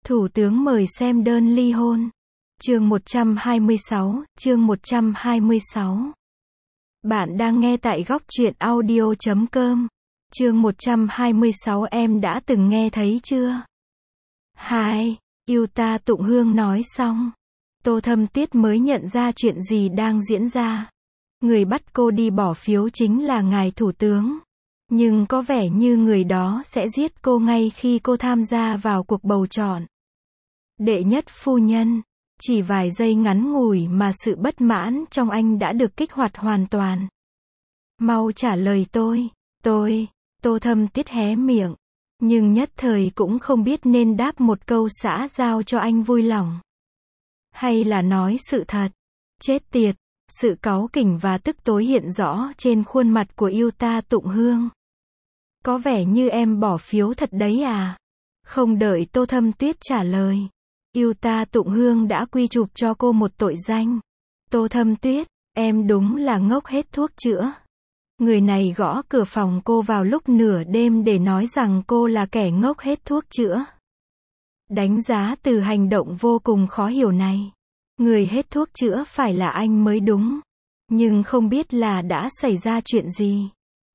Thủ tướng mời xem đơn ly hôn. Chương 126, chương 126. Bạn đang nghe tại góc truyện audio.com. Chương 126 em đã từng nghe thấy chưa? Hai, yêu ta Tụng Hương nói xong. Tô Thâm Tuyết mới nhận ra chuyện gì đang diễn ra. Người bắt cô đi bỏ phiếu chính là ngài thủ tướng. Nhưng có vẻ như người đó sẽ giết cô ngay khi cô tham gia vào cuộc bầu chọn. Đệ nhất phu nhân. Chỉ vài giây ngắn ngủi mà sự bất mãn trong anh đã được kích hoạt hoàn toàn. Mau trả lời tôi. Tô Thâm Tuyết hé miệng. Nhưng nhất thời cũng không biết nên đáp một câu xã giao cho anh vui lòng. Hay là nói sự thật. Chết tiệt. Sự cáu kỉnh và tức tối hiện rõ trên khuôn mặt của yêu ta Tụng Hương. Có vẻ như em bỏ phiếu thật đấy à? Không đợi Tô Thâm Tuyết trả lời. Yêu ta Tụng Hương đã quy chụp cho cô một tội danh. Tô Thâm Tuyết, em đúng là ngốc hết thuốc chữa. Người này gõ cửa phòng cô vào lúc nửa đêm để nói rằng cô là kẻ ngốc hết thuốc chữa. Đánh giá từ hành động vô cùng khó hiểu này. Người hết thuốc chữa phải là anh mới đúng. Nhưng không biết là đã xảy ra chuyện gì.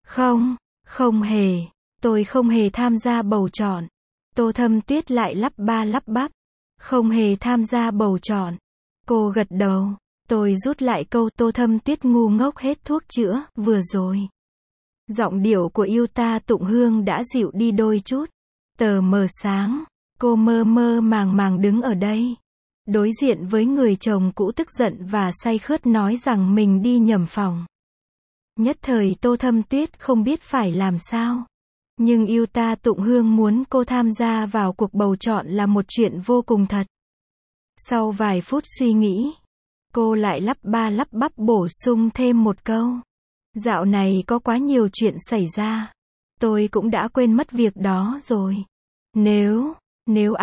Không hề. Tôi không hề tham gia bầu chọn. Tô Thâm Tuyết lại lắp ba lắp bắp. Không hề tham gia bầu chọn. Cô gật đầu. Tôi rút lại câu Tô Thâm Tuyết ngu ngốc hết thuốc chữa vừa rồi. Giọng điệu của yêu ta Tụng Hương đã dịu đi đôi chút. Tờ mờ sáng. Cô mơ mơ màng màng đứng ở đây. Đối diện với người chồng cũ tức giận và say khướt nói rằng mình đi nhầm phòng. Nhất thời Tô Thâm Tuyết không biết phải làm sao. Nhưng yêu ta Tụng Hương muốn cô tham gia vào cuộc bầu chọn là một chuyện vô cùng thật. Sau vài phút suy nghĩ, cô lại lắp ba lắp bắp bổ sung thêm một câu. Dạo này có quá nhiều chuyện xảy ra. Tôi cũng đã quên mất việc đó rồi. Nếu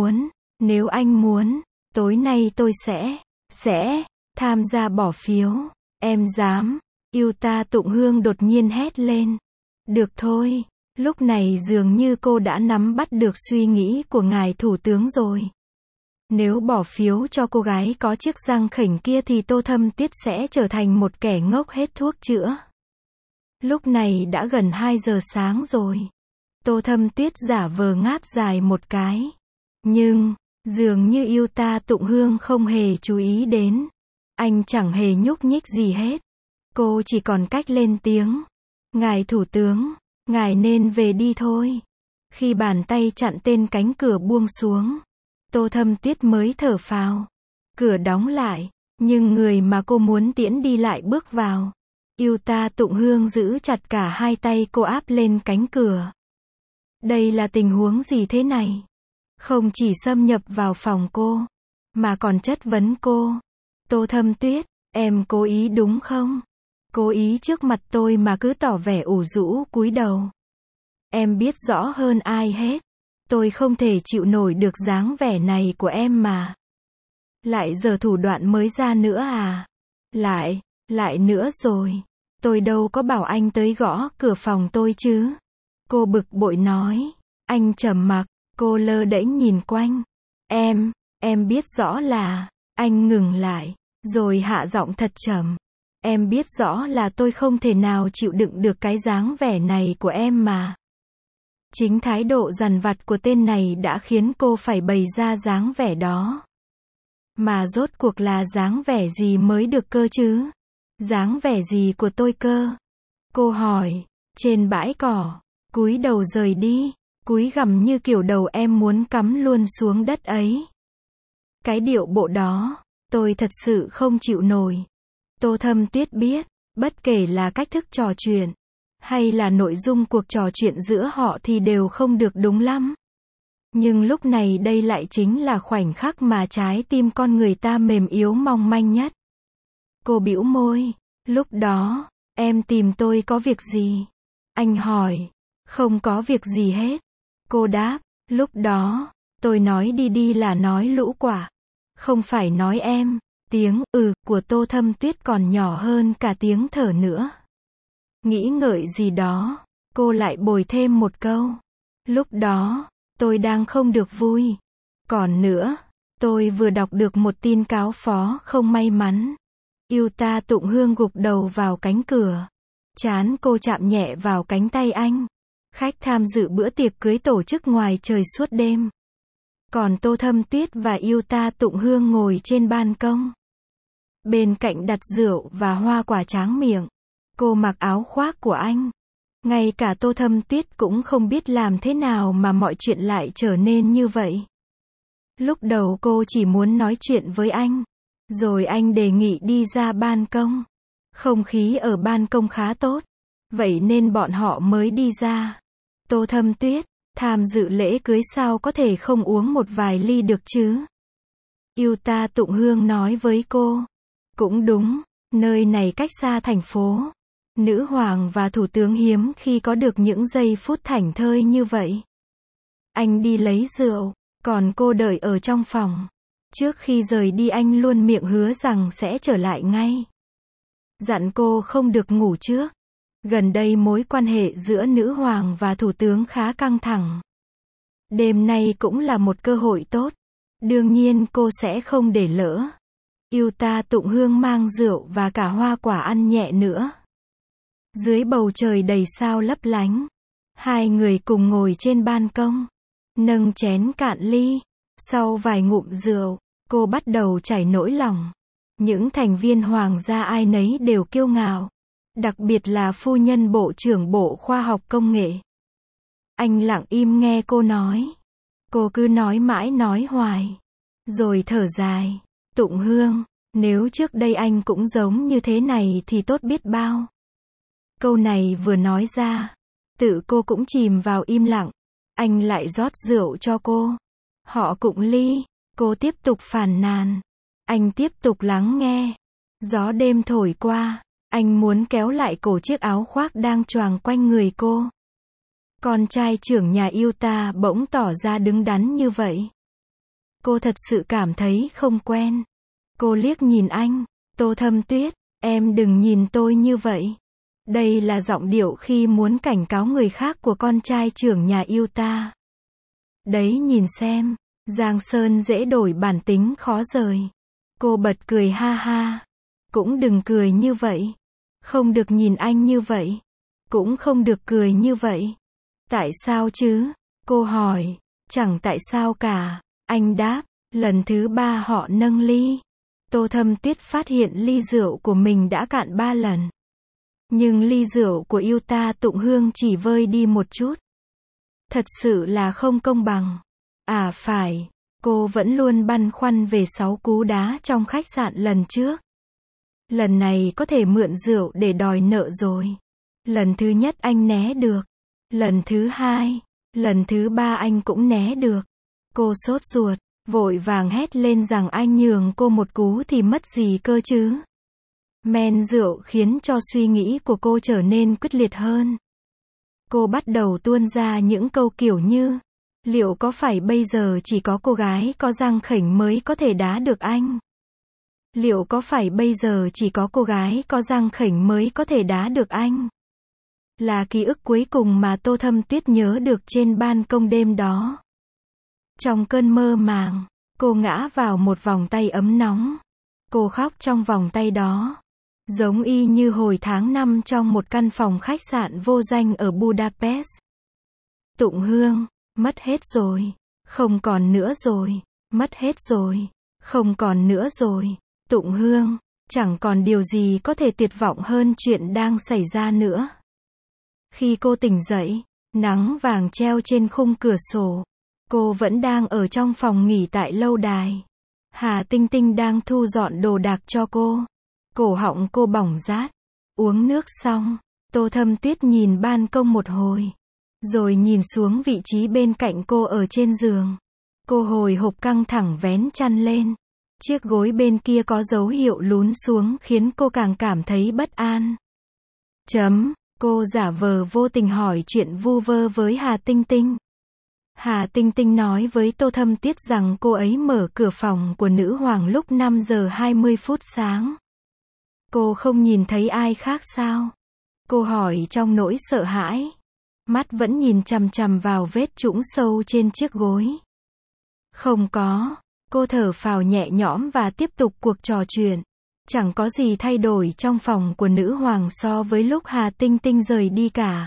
anh muốn, tối nay tôi sẽ tham gia bỏ phiếu. Em dám. Yêu ta Tụng Hương đột nhiên hét lên. Được thôi. Lúc này dường như cô đã nắm bắt được suy nghĩ của ngài thủ tướng rồi. Nếu bỏ phiếu cho cô gái có chiếc răng khểnh kia thì Tô Thâm Tuyết sẽ trở thành một kẻ ngốc hết thuốc chữa. Lúc này đã gần 2 giờ sáng rồi. Tô Thâm Tuyết giả vờ ngáp dài một cái. Nhưng, dường như yêu ta Tụng Hương không hề chú ý đến. Anh chẳng hề nhúc nhích gì hết. Cô chỉ còn cách lên tiếng. Ngài thủ tướng, ngài nên về đi thôi. Khi bàn tay chặn tên cánh cửa buông xuống, Tô Thâm Tuyết mới thở phào. Cửa đóng lại, nhưng người mà cô muốn tiễn đi lại bước vào. Yêu ta Tụng Hương giữ chặt cả hai tay cô áp lên cánh cửa. Đây là tình huống gì thế này? Không chỉ xâm nhập vào phòng cô, mà còn chất vấn cô. Tô Thâm Tuyết, em cố ý đúng không? Cố ý trước mặt tôi mà cứ tỏ vẻ ủ rũ cúi đầu. Em biết rõ hơn ai hết. Tôi không thể chịu nổi được dáng vẻ này của em mà. Lại giờ thủ đoạn mới ra nữa à? Lại nữa rồi. Tôi đâu có bảo anh tới gõ cửa phòng tôi chứ. Cô bực bội nói. Anh trầm mặc. Cô lơ đễnh nhìn quanh. Em biết rõ là. Anh ngừng lại. Rồi hạ giọng thật trầm. Em biết rõ là tôi không thể nào chịu đựng được cái dáng vẻ này của em mà. Chính thái độ dằn vặt của tên này đã khiến cô phải bày ra dáng vẻ đó. Mà rốt cuộc là dáng vẻ gì mới được cơ chứ? Dáng vẻ gì của tôi cơ? Cô hỏi. Trên bãi cỏ, cúi đầu rời đi, cúi gằm như kiểu đầu em muốn cắm luôn xuống đất ấy. Cái điệu bộ đó, tôi thật sự không chịu nổi. Tô Thâm Tuyết biết, bất kể là cách thức trò chuyện, hay là nội dung cuộc trò chuyện giữa họ thì đều không được đúng lắm. Nhưng lúc này đây lại chính là khoảnh khắc mà trái tim con người ta mềm yếu mong manh nhất. Cô bĩu môi. Lúc đó, em tìm tôi có việc gì? Anh hỏi. Không có việc gì hết. Cô đáp. Lúc đó, tôi nói đi là nói lũ quả. Không phải nói em. Tiếng của Tô Thâm Tuyết còn nhỏ hơn cả tiếng thở nữa. Nghĩ ngợi gì đó, cô lại bồi thêm một câu. Lúc đó, tôi đang không được vui. Còn nữa, tôi vừa đọc được một tin cáo phó không may mắn. Yuta Tụng Hương gục đầu vào cánh cửa. Trán cô chạm nhẹ vào cánh tay anh. Khách tham dự bữa tiệc cưới tổ chức ngoài trời suốt đêm. Còn Tô Thâm Tuyết và Yuta Tụng Hương ngồi trên ban công. Bên cạnh đặt rượu và hoa quả tráng miệng. Cô mặc áo khoác của anh. Ngay cả Tô Thâm Tuyết cũng không biết làm thế nào mà mọi chuyện lại trở nên như vậy. Lúc đầu cô chỉ muốn nói chuyện với anh. Rồi anh đề nghị đi ra ban công. Không khí ở ban công khá tốt. Vậy nên bọn họ mới đi ra. Tô Thâm Tuyết, tham dự lễ cưới sao có thể không uống một vài ly được chứ? Yuta Tụng Hương nói với cô. Cũng đúng, nơi này cách xa thành phố. Nữ hoàng và thủ tướng hiếm khi có được những giây phút thảnh thơi như vậy. Anh đi lấy rượu, còn cô đợi ở trong phòng. Trước khi rời đi anh luôn miệng hứa rằng sẽ trở lại ngay. Dặn cô không được ngủ trước. Gần đây mối quan hệ giữa nữ hoàng và thủ tướng khá căng thẳng. Đêm nay cũng là một cơ hội tốt. Đương nhiên cô sẽ không để lỡ. Yuta Tụng Hương mang rượu và cả hoa quả ăn nhẹ nữa. Dưới bầu trời đầy sao lấp lánh. Hai người cùng ngồi trên ban công. Nâng chén cạn ly. Sau vài ngụm rượu, cô bắt đầu chảy nỗi lòng. Những thành viên hoàng gia ai nấy đều kiêu ngạo. Đặc biệt là phu nhân Bộ trưởng Bộ Khoa học Công nghệ. Anh lặng im nghe cô nói. Cô cứ nói mãi nói hoài. Rồi thở dài. Tụng Hương, nếu trước đây anh cũng giống như thế này thì tốt biết bao. Câu này vừa nói ra, tự cô cũng chìm vào im lặng. Anh lại rót rượu cho cô. Họ cụng ly. Cô tiếp tục phàn nàn. Anh tiếp tục lắng nghe. Gió đêm thổi qua. Anh muốn kéo lại cổ chiếc áo khoác đang choàng quanh người cô. Con trai trưởng nhà Yuta bỗng tỏ ra đứng đắn như vậy. Cô thật sự cảm thấy không quen. Cô liếc nhìn anh. Tô Thâm Tuyết, em đừng nhìn tôi như vậy. Đây là giọng điệu khi muốn cảnh cáo người khác của con trai trưởng nhà Yuta. Đấy nhìn xem, Giang Sơn dễ đổi bản tính khó rời. Cô bật cười ha ha. Cũng đừng cười như vậy. Không được nhìn anh như vậy. Cũng không được cười như vậy. Tại sao chứ? Cô hỏi. Chẳng tại sao cả. Anh đáp. Lần thứ 3 họ nâng ly. Tô Thâm Tuyết phát hiện ly rượu của mình đã cạn 3 lần. Nhưng ly rượu của Yuta Tụng Hương chỉ vơi đi một chút. Thật sự là không công bằng. À phải, cô vẫn luôn băn khoăn về 6 cú đá trong khách sạn lần trước. Lần này có thể mượn rượu để đòi nợ rồi. Lần thứ nhất anh né được. Lần thứ 2, lần thứ 3 anh cũng né được. Cô sốt ruột, vội vàng hét lên rằng anh nhường cô một cú thì mất gì cơ chứ. Men rượu khiến cho suy nghĩ của cô trở nên quyết liệt hơn. Cô bắt đầu tuôn ra những câu kiểu như, liệu có phải bây giờ chỉ có cô gái có răng khểnh mới có thể đá được anh? Liệu có phải bây giờ chỉ có cô gái có răng khểnh mới có thể đá được anh? Là ký ức cuối cùng mà Tô Thâm Tuyết nhớ được trên ban công đêm đó. Trong cơn mơ màng, cô ngã vào một vòng tay ấm nóng. Cô khóc trong vòng tay đó. Giống y như hồi tháng 5 trong một căn phòng khách sạn vô danh ở Budapest. Tụng Hương, mất hết rồi. Không còn nữa rồi. Mất hết rồi. Không còn nữa rồi. Tụng Hương, chẳng còn điều gì có thể tuyệt vọng hơn chuyện đang xảy ra nữa. Khi cô tỉnh dậy, nắng vàng treo trên khung cửa sổ. Cô vẫn đang ở trong phòng nghỉ tại lâu đài. Hà Tinh Tinh đang thu dọn đồ đạc cho cô. Cổ họng cô bỏng rát. Uống nước xong, Tô Thâm Tuyết nhìn ban công một hồi. Rồi nhìn xuống vị trí bên cạnh cô ở trên giường. Cô hồi hộp căng thẳng vén chăn lên. Chiếc gối bên kia có dấu hiệu lún xuống khiến cô càng cảm thấy bất an. Cô giả vờ vô tình hỏi chuyện vu vơ với Hà Tinh Tinh. Hà Tinh Tinh nói với Tô Thâm Tuyết rằng cô ấy mở cửa phòng của nữ hoàng lúc 5 giờ 20 phút sáng. Cô không nhìn thấy ai khác sao? Cô hỏi trong nỗi sợ hãi. Mắt vẫn nhìn chằm chằm vào vết trũng sâu trên chiếc gối. Không có. Cô thở phào nhẹ nhõm và tiếp tục cuộc trò chuyện. Chẳng có gì thay đổi trong phòng của nữ hoàng so với lúc Hà Tinh Tinh rời đi cả.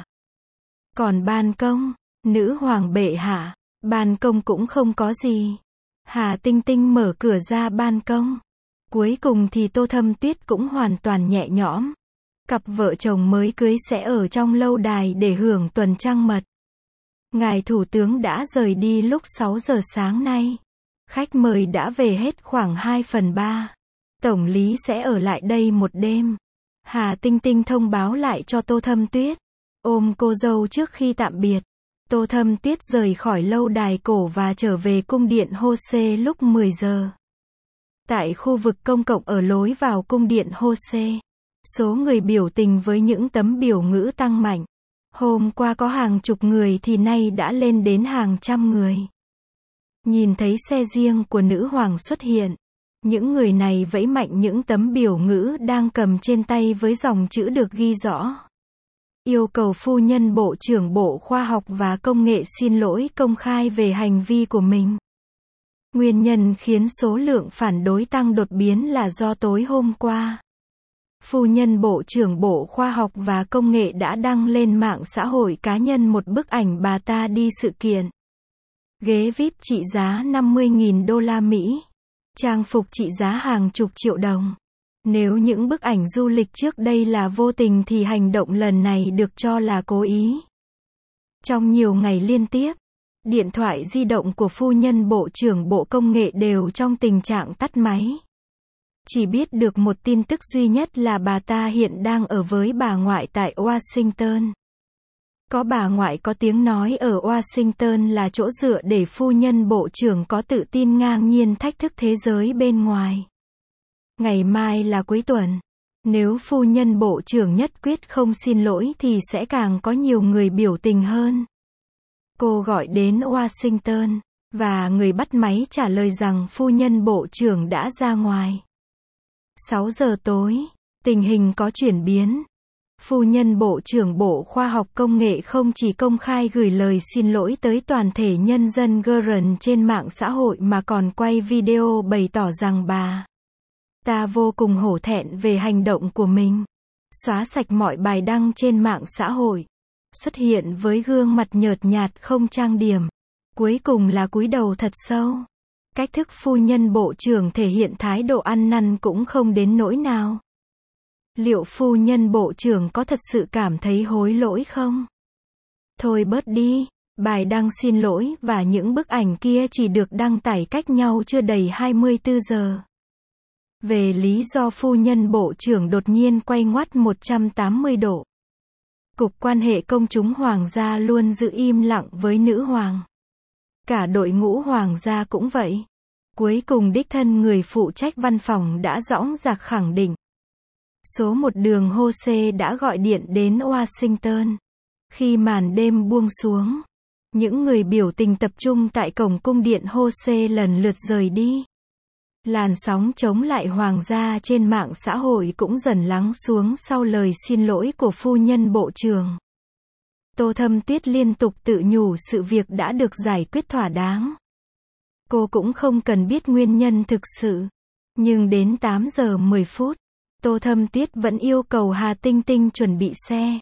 Còn ban công, nữ hoàng bệ hạ, ban công cũng không có gì. Hà Tinh Tinh mở cửa ra ban công. Cuối cùng thì Tô Thâm Tuyết cũng hoàn toàn nhẹ nhõm. Cặp vợ chồng mới cưới sẽ ở trong lâu đài để hưởng tuần trăng mật. Ngài Thủ tướng đã rời đi lúc 6 giờ sáng nay. Khách mời đã về hết khoảng 2/3. Tổng lý sẽ ở lại đây một đêm. Hà Tinh Tinh thông báo lại cho Tô Thâm Tuyết. Ôm cô dâu trước khi tạm biệt. Tô Thâm Tuyết rời khỏi lâu đài cổ và trở về cung điện Hô-xê lúc 10 giờ. Tại khu vực công cộng ở lối vào cung điện Hô-xê, số người biểu tình với những tấm biểu ngữ tăng mạnh. Hôm qua có hàng chục người thì nay đã lên đến hàng trăm người. Nhìn thấy xe riêng của nữ hoàng xuất hiện, những người này vẫy mạnh những tấm biểu ngữ đang cầm trên tay với dòng chữ được ghi rõ. Yêu cầu phu nhân Bộ trưởng Bộ Khoa học và Công nghệ xin lỗi công khai về hành vi của mình. Nguyên nhân khiến số lượng phản đối tăng đột biến là do tối hôm qua, phu nhân Bộ trưởng Bộ Khoa học và Công nghệ đã đăng lên mạng xã hội cá nhân một bức ảnh bà ta đi sự kiện. Ghế VIP trị giá 50.000 đô la Mỹ. Trang phục trị giá hàng chục triệu đồng. Nếu những bức ảnh du lịch trước đây là vô tình thì hành động lần này được cho là cố ý. Trong nhiều ngày liên tiếp, điện thoại di động của phu nhân Bộ trưởng Bộ Công nghệ đều trong tình trạng tắt máy. Chỉ biết được một tin tức duy nhất là bà ta hiện đang ở với bà ngoại tại Washington. Có bà ngoại có tiếng nói ở Washington là chỗ dựa để phu nhân bộ trưởng có tự tin ngang nhiên thách thức thế giới bên ngoài. Ngày mai là cuối tuần. Nếu phu nhân bộ trưởng nhất quyết không xin lỗi thì sẽ càng có nhiều người biểu tình hơn. Cô gọi đến Washington, và người bắt máy trả lời rằng phu nhân bộ trưởng đã ra ngoài. 6 giờ tối, tình hình có chuyển biến. Phu nhân Bộ trưởng Bộ Khoa học Công nghệ không chỉ công khai gửi lời xin lỗi tới toàn thể nhân dân Iran trên mạng xã hội mà còn quay video bày tỏ rằng bà ta vô cùng hổ thẹn về hành động của mình. Xóa sạch mọi bài đăng trên mạng xã hội. Xuất hiện với gương mặt nhợt nhạt không trang điểm. Cuối cùng là cúi đầu thật sâu. Cách thức phu nhân bộ trưởng thể hiện thái độ ăn năn cũng không đến nỗi nào. Liệu phu nhân bộ trưởng có thật sự cảm thấy hối lỗi không? Thôi bớt đi, bài đăng xin lỗi và những bức ảnh kia chỉ được đăng tải cách nhau chưa đầy 24 giờ. Về lý do phu nhân bộ trưởng đột nhiên quay ngoắt 180 độ. Cục quan hệ công chúng hoàng gia luôn giữ im lặng với nữ hoàng. Cả đội ngũ hoàng gia cũng vậy. Cuối cùng đích thân người phụ trách văn phòng đã dõng dạc khẳng định. Số 1 đường Hô-xê đã gọi điện đến Washington. Khi màn đêm buông xuống, những người biểu tình tập trung tại cổng cung điện Hô-xê lần lượt rời đi. Làn sóng chống lại hoàng gia trên mạng xã hội cũng dần lắng xuống sau lời xin lỗi của phu nhân bộ trưởng. Tô Thâm Tuyết liên tục tự nhủ sự việc đã được giải quyết thỏa đáng. Cô cũng không cần biết nguyên nhân thực sự. Nhưng đến 8 giờ 10 phút, Tô Thâm Tuyết vẫn yêu cầu Hà Tinh Tinh chuẩn bị xe.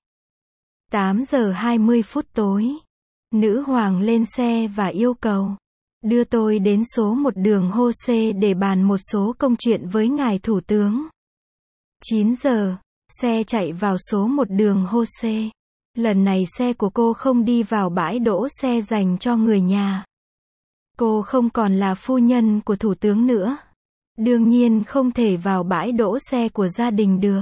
8 giờ 20 phút tối, nữ hoàng lên xe và yêu cầu đưa tôi đến số 1 đường Hô-xê để bàn một số công chuyện với ngài thủ tướng. 9 giờ, xe chạy vào số 1 đường Hô-xê. Lần này xe của cô không đi vào bãi đỗ xe dành cho người nhà. Cô không còn là phu nhân của thủ tướng nữa. Đương nhiên không thể vào bãi đỗ xe của gia đình được.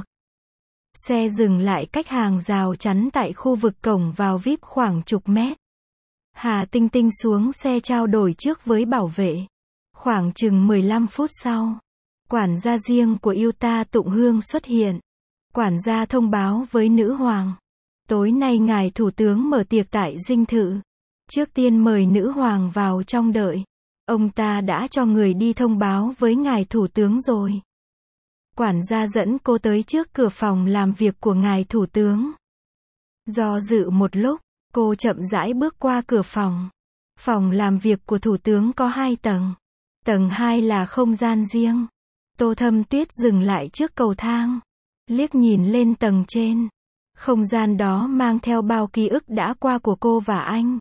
Xe dừng lại cách hàng rào chắn tại khu vực cổng vào VIP khoảng chục mét. Hà Tinh Tinh xuống xe trao đổi trước với bảo vệ. Khoảng chừng 15 phút sau, quản gia riêng của Utah Tụng Hương xuất hiện. Quản gia thông báo với nữ hoàng. Tối nay ngài thủ tướng mở tiệc tại dinh thự. Trước tiên mời nữ hoàng vào trong đợi. Ông ta đã cho người đi thông báo với ngài thủ tướng rồi. Quản gia dẫn cô tới trước cửa phòng làm việc của ngài thủ tướng. Do dự một lúc, cô chậm rãi bước qua cửa phòng. Phòng làm việc của thủ tướng có 2 tầng. Tầng 2 là không gian riêng. Tô Thâm Tuyết dừng lại trước cầu thang, liếc nhìn lên tầng trên. Không gian đó mang theo bao ký ức đã qua của cô và anh.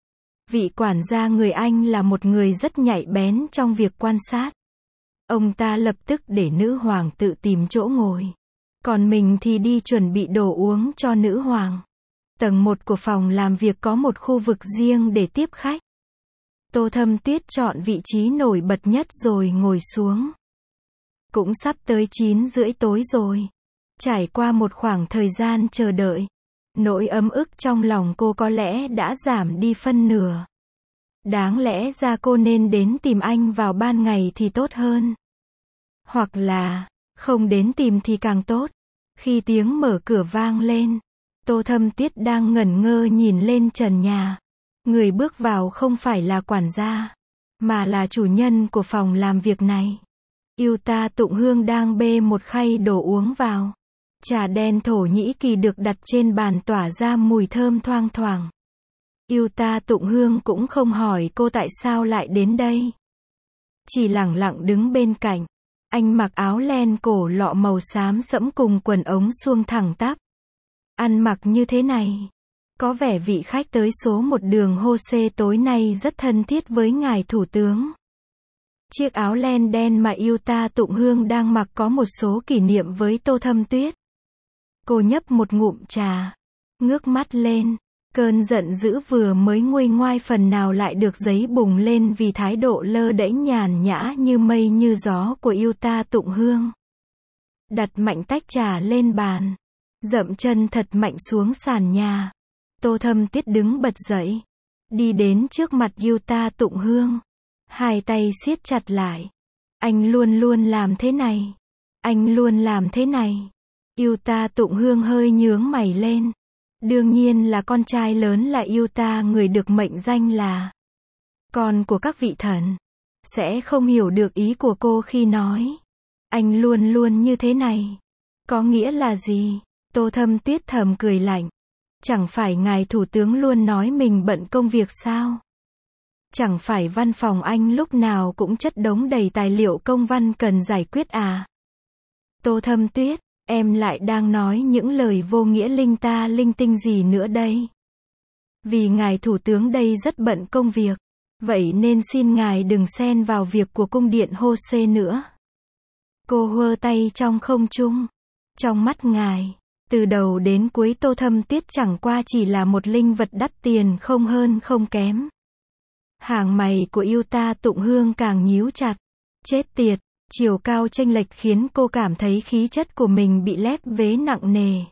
Vị quản gia người Anh là một người rất nhạy bén trong việc quan sát. Ông ta lập tức để nữ hoàng tự tìm chỗ ngồi. Còn mình thì đi chuẩn bị đồ uống cho nữ hoàng. Tầng 1 của phòng làm việc có một khu vực riêng để tiếp khách. Tô Thâm Tuyết chọn vị trí nổi bật nhất rồi ngồi xuống. Cũng sắp tới 9:30 tối rồi. Trải qua một khoảng thời gian chờ đợi, nỗi ấm ức trong lòng cô có lẽ đã giảm đi phân nửa. Đáng lẽ ra cô nên đến tìm anh vào ban ngày thì tốt hơn. Hoặc là, không đến tìm thì càng tốt. Khi tiếng mở cửa vang lên, Tô Thâm Tuyết đang ngẩn ngơ nhìn lên trần nhà. Người bước vào không phải là quản gia, mà là chủ nhân của phòng làm việc này. Yuta Tụng Hương đang bê một khay đồ uống vào. Trà đen Thổ Nhĩ Kỳ được đặt trên bàn tỏa ra mùi thơm thoang thoảng. Yuta Tụng Hương cũng không hỏi cô tại sao lại đến đây. Chỉ lẳng lặng đứng bên cạnh. Anh mặc áo len cổ lọ màu xám sẫm cùng quần ống suông thẳng tắp. Ăn mặc như thế này, có vẻ vị khách tới số 1 đường Jose tối nay rất thân thiết với ngài thủ tướng. Chiếc áo len đen mà Yuta Tụng Hương đang mặc có một số kỷ niệm với Tô Thâm Tuyết. Cô nhấp một ngụm trà, ngước mắt lên. Cơn giận dữ vừa mới nguôi ngoai phần nào lại được giấy bùng lên vì thái độ lơ đễnh nhàn nhã như mây như gió của Yuta Tụng Hương. Đặt mạnh tách trà lên bàn, dậm chân thật mạnh xuống sàn nhà. Tô Thâm Tuyết đứng bật dậy, đi đến trước mặt Yuta Tụng Hương. Hai tay siết chặt lại. Anh luôn luôn làm thế này. Anh luôn làm thế này. Yuta Tụng Hương hơi nhướng mày lên. Đương nhiên là con trai lớn là Yuta, người được mệnh danh là con của các vị thần, sẽ không hiểu được ý của cô khi nói anh luôn luôn như thế này. Có nghĩa là gì? Tô Thâm Tuyết thầm cười lạnh. Chẳng phải ngài thủ tướng luôn nói mình bận công việc sao? Chẳng phải văn phòng anh lúc nào cũng chất đống đầy tài liệu công văn cần giải quyết à? Tô Thâm Tuyết, em lại đang nói những lời vô nghĩa linh ta linh tinh gì nữa đây? Vì ngài thủ tướng đây rất bận công việc, vậy nên xin ngài đừng xen vào việc của cung điện Jose nữa. Cô hơ tay trong không trung. Trong mắt ngài, từ đầu đến cuối Tô Thâm Tuyết chẳng qua chỉ là một linh vật đắt tiền không hơn không kém. Hàng mày của Yuta Tụng Hương càng nhíu chặt. Chết tiệt, chiều cao chênh lệch khiến cô cảm thấy khí chất của mình bị lép vế nặng nề.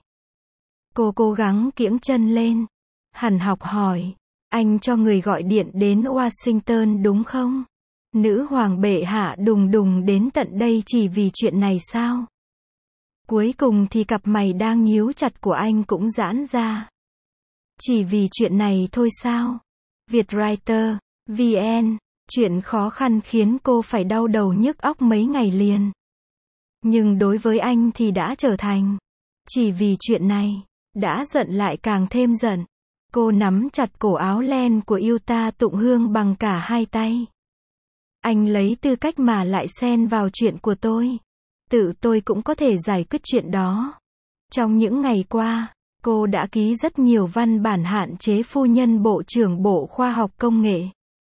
Cô cố gắng kiễng chân lên. Hằn học hỏi, anh cho người gọi điện đến Washington đúng không? Nữ hoàng bệ hạ đùng đùng đến tận đây chỉ vì chuyện này sao? Cuối cùng thì cặp mày đang nhíu chặt của anh cũng giãn ra. Chỉ vì chuyện này thôi sao? Vietwriter, VN, chuyện khó khăn khiến cô phải đau đầu nhức óc mấy ngày liền. Nhưng đối với anh thì đã trở thành. Chỉ vì chuyện này, đã giận lại càng thêm giận. Cô nắm chặt cổ áo len của Yuta Tụng Hương bằng cả hai tay. Anh lấy tư cách mà lại xen vào chuyện của tôi. Tự tôi cũng có thể giải quyết chuyện đó. Trong những ngày qua, cô đã ký rất nhiều văn bản hạn chế phu nhân Bộ trưởng Bộ Khoa học Công nghệ.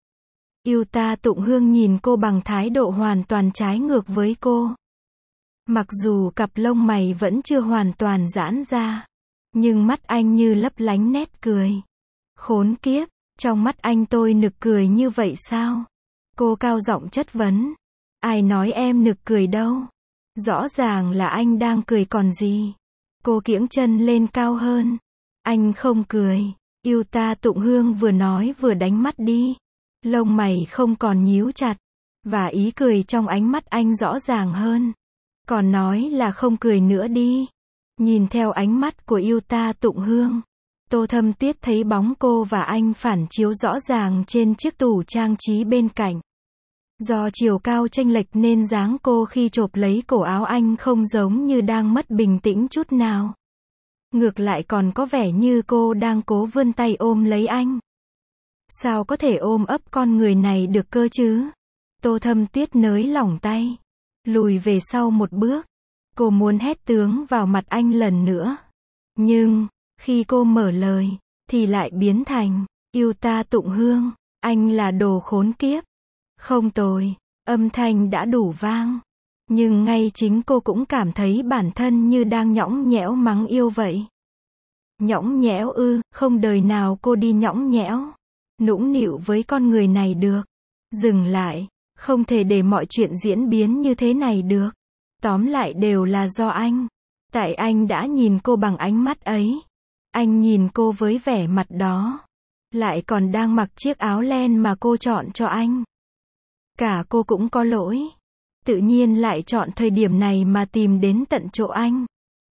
Yuta Tụng Hương nhìn cô bằng thái độ hoàn toàn trái ngược với cô. Mặc dù cặp lông mày vẫn chưa hoàn toàn giãn ra, nhưng mắt anh như lấp lánh nét cười. Khốn kiếp, trong mắt anh tôi nực cười như vậy sao? Cô cao giọng chất vấn. Ai nói em nực cười đâu? Rõ ràng là anh đang cười còn gì. Cô kiễng chân lên cao hơn. Anh không cười. Yuta Tụng Hương vừa nói vừa đánh mắt đi. Lông mày không còn nhíu chặt. Và ý cười trong ánh mắt anh rõ ràng hơn. Còn nói là không cười nữa đi. Nhìn theo ánh mắt của Yuta Tụng Hương, Tô Thâm Tuyết thấy bóng cô và anh phản chiếu rõ ràng trên chiếc tủ trang trí bên cạnh. Do chiều cao chênh lệch nên dáng cô khi chộp lấy cổ áo anh không giống như đang mất bình tĩnh chút nào. Ngược lại còn có vẻ như cô đang cố vươn tay ôm lấy anh. Sao có thể ôm ấp con người này được cơ chứ? Tô Thâm Tuyết nới lỏng tay, lùi về sau một bước. Cô muốn hét tướng vào mặt anh lần nữa. Nhưng, khi cô mở lời, thì lại biến thành, yêu ta Tụng Hương, anh là đồ khốn kiếp. Không tồi, âm thanh đã đủ vang. Nhưng ngay chính cô cũng cảm thấy bản thân như đang nhõng nhẽo mắng yêu vậy. Nhõng nhẽo ư, không đời nào cô đi nhõng nhẽo, nũng nịu với con người này được. Dừng lại, không thể để mọi chuyện diễn biến như thế này được. Tóm lại đều là do anh. Tại anh đã nhìn cô bằng ánh mắt ấy. Anh nhìn cô với vẻ mặt đó. Lại còn đang mặc chiếc áo len mà cô chọn cho anh. Cả cô cũng có lỗi. Tự nhiên lại chọn thời điểm này mà tìm đến tận chỗ anh.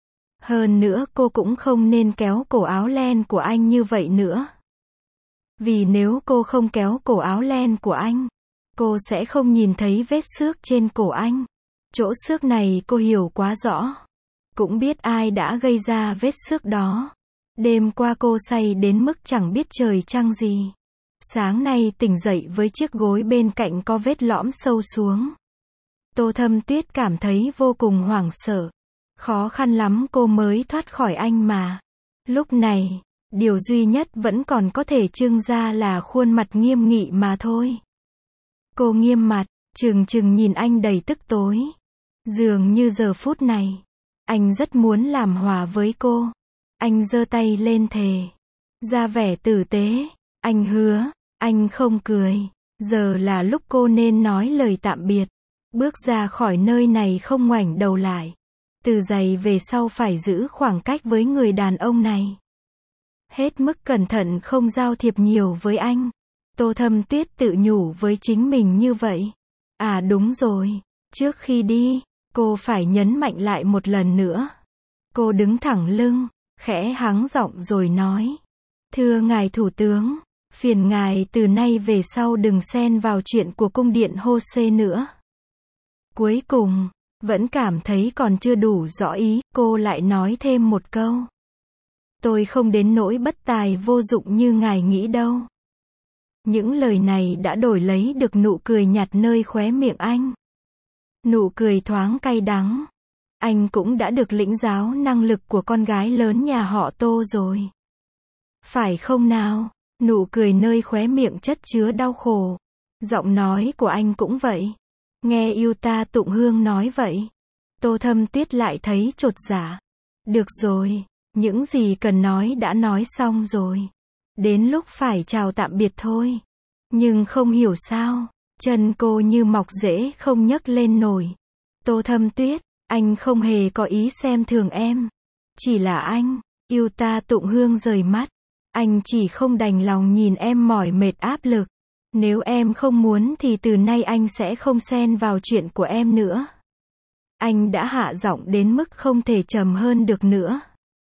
Hơn nữa cô cũng không nên kéo cổ áo len của anh như vậy nữa. Vì nếu cô không kéo cổ áo len của anh, cô sẽ không nhìn thấy vết xước trên cổ anh. Chỗ xước này cô hiểu quá rõ. Cũng biết ai đã gây ra vết xước đó. Đêm qua cô say đến mức chẳng biết trời trăng gì. Sáng nay tỉnh dậy với chiếc gối bên cạnh có vết lõm sâu xuống. Tô Thâm Tuyết cảm thấy vô cùng hoảng sợ. Khó khăn lắm cô mới thoát khỏi anh mà. Lúc này, điều duy nhất vẫn còn có thể trưng ra là khuôn mặt nghiêm nghị mà thôi. Cô nghiêm mặt, trừng trừng nhìn anh đầy tức tối. Dường như giờ phút này, anh rất muốn làm hòa với cô. Anh giơ tay lên thề, ra vẻ tử tế. Anh hứa, anh không cười. Giờ là lúc cô nên nói lời tạm biệt. Bước ra khỏi nơi này không ngoảnh đầu lại. Từ giây về sau phải giữ khoảng cách với người đàn ông này. Hết mức cẩn thận không giao thiệp nhiều với anh. Tô Thâm Tuyết tự nhủ với chính mình như vậy. À đúng rồi, trước khi đi, cô phải nhấn mạnh lại một lần nữa. Cô đứng thẳng lưng, khẽ hắng giọng rồi nói. Thưa ngài thủ tướng, phiền ngài từ nay về sau đừng xen vào chuyện của cung điện Hô-xê nữa. Cuối cùng, vẫn cảm thấy còn chưa đủ rõ ý, cô lại nói thêm một câu. Tôi không đến nỗi bất tài vô dụng như ngài nghĩ đâu. Những lời này đã đổi lấy được nụ cười nhạt nơi khóe miệng anh. Nụ cười thoáng cay đắng. Anh cũng đã được lĩnh giáo năng lực của con gái lớn nhà họ Tô rồi. Phải không nào? Nụ cười nơi khóe miệng chất chứa đau khổ. Giọng nói của anh cũng vậy. Nghe yêu ta Tụng Hương nói vậy, Tô Thâm Tuyết lại thấy chột dạ. Được rồi, những gì cần nói đã nói xong rồi. Đến lúc phải chào tạm biệt thôi. Nhưng không hiểu sao, chân cô như mọc rễ không nhấc lên nổi. Tô Thâm Tuyết, anh không hề có ý xem thường em. Chỉ là anh, yêu ta Tụng Hương rời mắt. Anh chỉ không đành lòng nhìn em mỏi mệt áp lực. Nếu em không muốn thì từ nay anh sẽ không xen vào chuyện của em nữa. Anh đã hạ giọng đến mức không thể trầm hơn được nữa.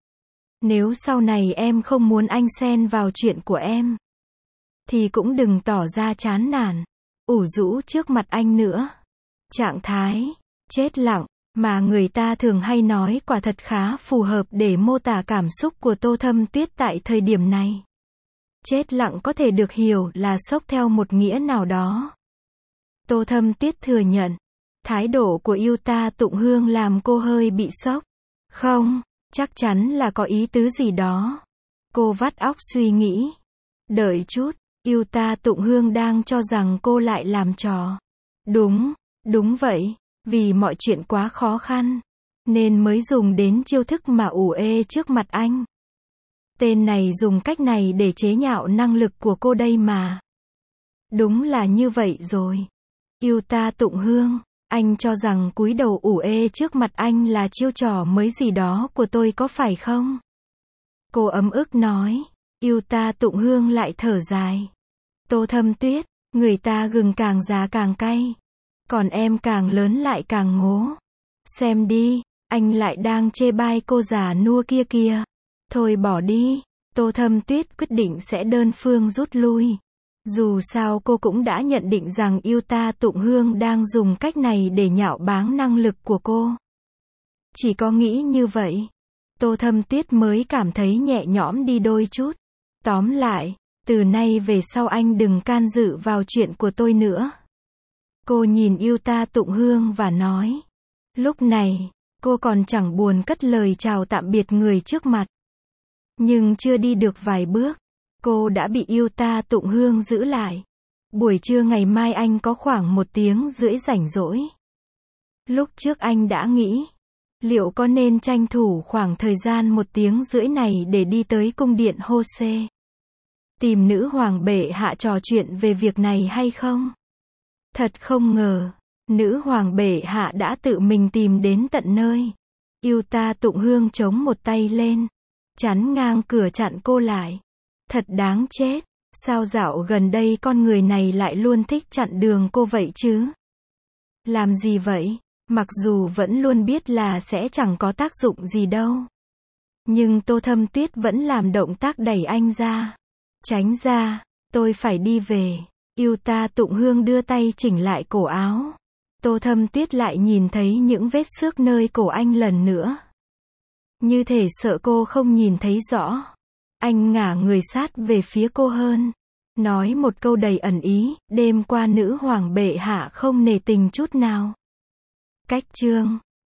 Nếu sau này em không muốn anh xen vào chuyện của em, thì cũng đừng tỏ ra chán nản, ủ rũ trước mặt anh nữa. Trạng thái chết lặng mà người ta thường hay nói quả thật khá phù hợp để mô tả cảm xúc của Tô Thâm Tuyết tại thời điểm này. Chết lặng có thể được hiểu là sốc theo một nghĩa nào đó. Tô Thâm Tuyết thừa nhận, thái độ của yêu ta Tụng Hương làm cô hơi bị sốc. Không, chắc chắn là có ý tứ gì đó. Cô vắt óc suy nghĩ. Đợi chút, yêu ta Tụng Hương đang cho rằng cô lại làm trò. Đúng vậy, vì mọi chuyện quá khó khăn, nên mới dùng đến chiêu thức mà ủ ê trước mặt anh. Tên này dùng cách này để chế nhạo năng lực của cô đây mà. Đúng là như vậy rồi. Yêu ta Tụng Hương, anh cho rằng cúi đầu ủ ê trước mặt anh là chiêu trò mới gì đó của tôi có phải không? Cô ấm ức nói. Yêu ta Tụng Hương lại thở dài. Tô Thâm Tuyết, người ta gừng càng già càng cay. Còn em càng lớn lại càng ngố. Xem đi, anh lại đang chê bai cô già nua kia kìa. Thôi bỏ đi, Tô Thâm Tuyết quyết định sẽ đơn phương rút lui. Dù sao cô cũng đã nhận định rằng yêu ta Tụng Hương đang dùng cách này để nhạo báng năng lực của cô. Chỉ có nghĩ như vậy, Tô Thâm Tuyết mới cảm thấy nhẹ nhõm đi đôi chút. Tóm lại, Từ nay về sau anh đừng can dự vào chuyện của tôi nữa. Cô nhìn Yuta Tụng Hương và nói. Lúc này, cô còn chẳng buồn cất lời chào tạm biệt người trước mặt. Nhưng chưa đi được vài bước, cô đã bị Yuta Tụng Hương giữ lại. Buổi trưa ngày mai anh có khoảng 1 tiếng rưỡi rảnh rỗi. Lúc trước anh đã nghĩ, liệu có nên tranh thủ khoảng thời gian 1 tiếng rưỡi này để đi tới cung điện Hose, tìm nữ hoàng bệ hạ trò chuyện về việc này hay không? Thật không ngờ, nữ hoàng bệ hạ đã tự mình tìm đến tận nơi. Yuta Tụng Hương chống một tay lên, chắn ngang cửa chặn cô lại. Thật đáng chết, sao dạo gần đây con người này lại luôn thích chặn đường cô vậy chứ? Làm gì vậy? Mặc dù vẫn luôn biết là sẽ chẳng có tác dụng gì đâu. Nhưng Tô Thâm Tuyết vẫn làm động tác đẩy anh ra. Tránh ra, tôi phải đi về. Yuta Tụng Hương đưa tay chỉnh lại cổ áo. Tô Thâm Tuyết lại nhìn thấy những vết xước nơi cổ anh lần nữa. Như thể sợ cô không nhìn thấy rõ. Anh ngả người sát về phía cô hơn. Nói một câu đầy ẩn ý, đêm qua nữ hoàng bệ hạ không nể tình chút nào. Cách chương